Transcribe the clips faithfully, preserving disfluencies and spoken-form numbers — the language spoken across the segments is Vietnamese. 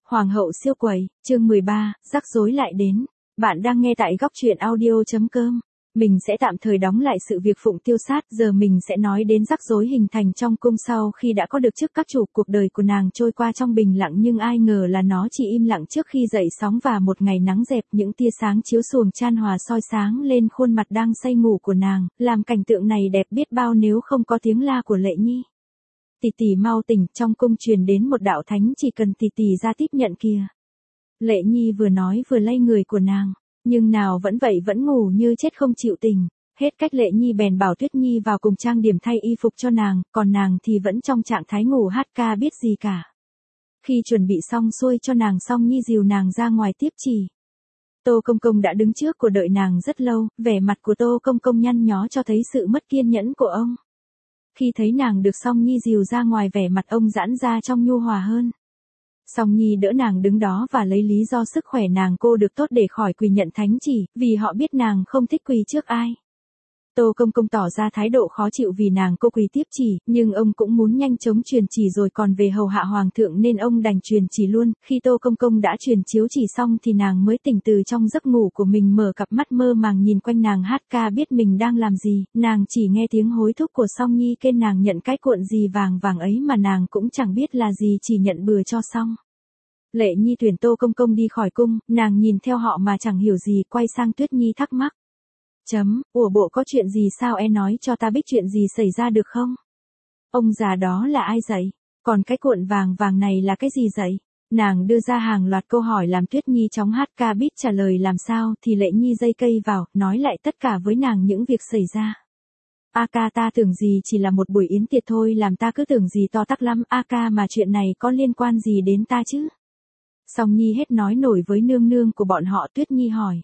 Hoàng hậu siêu quầy, chương mười ba, rắc rối lại đến. Bạn đang nghe tại góc truyện audio chấm com. Mình sẽ tạm thời đóng lại sự việc Phụng Tiêu sát, giờ mình sẽ nói đến rắc rối hình thành trong cung sau khi đã có được chức các chủ. Cuộc đời của nàng trôi qua trong bình lặng, nhưng ai ngờ là nó chỉ im lặng trước khi dậy sóng và một ngày nắng dẹp, những tia sáng chiếu xuồng chan hòa soi sáng lên khuôn mặt đang say ngủ của nàng, làm cảnh tượng này đẹp biết bao nếu không có tiếng la của Lệ Nhi. Tỷ tỷ mau tỉnh, trong cung truyền đến một đạo thánh, chỉ cần tỷ tỷ ra tiếp nhận kìa. Lệ Nhi vừa nói vừa lay người của nàng, nhưng nào vẫn vậy vẫn ngủ như chết không chịu tỉnh. Hết cách Lệ Nhi bèn bảo Tuyết Nhi vào cùng trang điểm thay y phục cho nàng, còn nàng thì vẫn trong trạng thái ngủ hát ca biết gì cả. Khi chuẩn bị xong xuôi cho nàng xong, Nhi dìu nàng ra ngoài tiếp chỉ. Tô Công Công đã đứng trước của đợi nàng rất lâu, vẻ mặt của Tô Công Công nhăn nhó cho thấy sự mất kiên nhẫn của ông. Khi thấy nàng được Song Nhi dìu ra ngoài, vẻ mặt ông giãn ra trong nhu hòa hơn. Song Nhi đỡ nàng đứng đó và lấy lý do sức khỏe nàng cô được tốt để khỏi quỳ nhận thánh chỉ, vì họ biết nàng không thích quỳ trước ai. Tô Công Công tỏ ra thái độ khó chịu vì nàng cô quỳ tiếp chỉ, nhưng ông cũng muốn nhanh chóng truyền chỉ rồi còn về hầu hạ hoàng thượng nên ông đành truyền chỉ luôn. Khi Tô Công Công đã truyền chiếu chỉ xong thì nàng mới tỉnh từ trong giấc ngủ của mình, mở cặp mắt mơ màng nhìn quanh nàng hát ca biết mình đang làm gì. Nàng chỉ nghe tiếng hối thúc của Song Nhi kêu nàng nhận cái cuộn gì vàng vàng ấy mà nàng cũng chẳng biết là gì, chỉ nhận bừa cho xong. Lệ Nhi tuyển Tô Công Công đi khỏi cung, nàng nhìn theo họ mà chẳng hiểu gì, quay sang Tuyết Nhi thắc mắc. Chấm, ủa bộ có chuyện gì sao, e nói cho ta biết chuyện gì xảy ra được không? Ông già đó là ai dậy? Còn cái cuộn vàng vàng này là cái gì dậy? Nàng đưa ra hàng loạt câu hỏi làm Tuyết Nhi chóng hát ca biết trả lời làm sao, thì Lệ Nhi dây cây vào, nói lại tất cả với nàng những việc xảy ra. A ca, ta tưởng gì chỉ là một buổi yến tiệc thôi, làm ta cứ tưởng gì to tắc lắm. A ca, mà chuyện này có liên quan gì đến ta chứ? Song Nhi hết nói nổi với nương nương của bọn họ. Tuyết Nhi hỏi.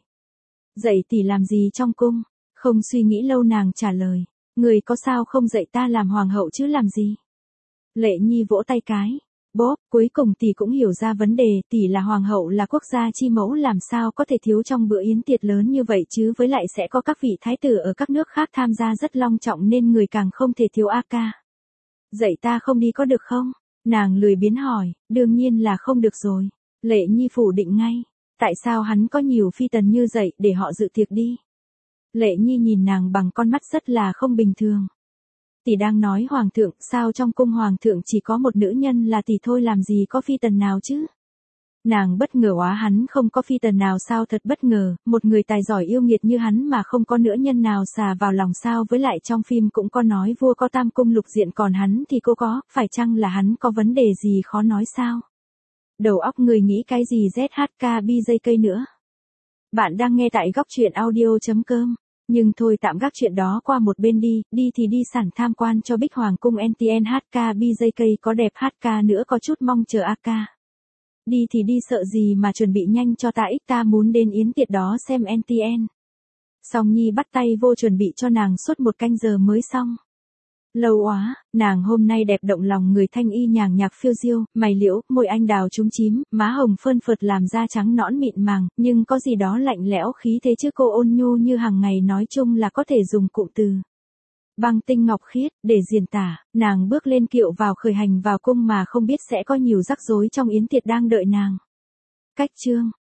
Dậy tỷ làm gì trong cung? Không suy nghĩ lâu nàng trả lời. Người có sao không dạy ta làm hoàng hậu chứ làm gì? Lệ Nhi vỗ tay cái. Bốp, cuối cùng tỷ cũng hiểu ra vấn đề, tỷ là hoàng hậu, là quốc gia chi mẫu, làm sao có thể thiếu trong bữa yến tiệc lớn như vậy chứ, với lại sẽ có các vị thái tử ở các nước khác tham gia rất long trọng nên người càng không thể thiếu. A ca. Dạy ta không đi có được không? Nàng lười biếng hỏi. Đương nhiên là không được rồi. Lệ Nhi phủ định ngay. Tại sao hắn có nhiều phi tần như vậy, để họ dự tiệc đi? Lệ Nhi nhìn nàng bằng con mắt rất là không bình thường. Tỷ đang nói hoàng thượng, sao trong cung hoàng thượng chỉ có một nữ nhân là tỷ thôi, làm gì có phi tần nào chứ? Nàng bất ngờ quá, hắn không có phi tần nào sao? Thật bất ngờ, một người tài giỏi yêu nghiệt như hắn mà không có nữ nhân nào xà vào lòng sao? Với lại trong phim cũng có nói vua có tam cung lục diện, còn hắn thì cô có, phải chăng là hắn có vấn đề gì khó nói sao? Đầu óc người nghĩ cái gì Z H K bi dây cây nữa. Bạn đang nghe tại góc truyện audio chấm com. Nhưng thôi tạm gác chuyện đó qua một bên đi, đi thì đi sẵn tham quan cho Bích Hoàng cung en tê en hát ca bi dây cây có đẹp, hát ca nữa có chút mong chờ. A ca. Đi thì đi sợ gì mà chuẩn bị nhanh cho ta, ít ta muốn đến yến tiệc đó xem en tê en. Song Nhi bắt tay vô chuẩn bị cho nàng suốt một canh giờ mới xong. Lâu quá, nàng hôm nay đẹp động lòng người, thanh y nhàng nhạc phiêu diêu, mày liễu, môi anh đào trúng chím, má hồng phơn phượt làm da trắng nõn mịn màng, nhưng có gì đó lạnh lẽo khí thế chứ cô ôn nhu như hàng ngày, nói chung là có thể dùng cụm từ băng tinh ngọc khiết để diễn tả. Nàng bước lên kiệu vào khởi hành vào cung mà không biết sẽ có nhiều rắc rối trong yến tiệc đang đợi nàng. Cách chương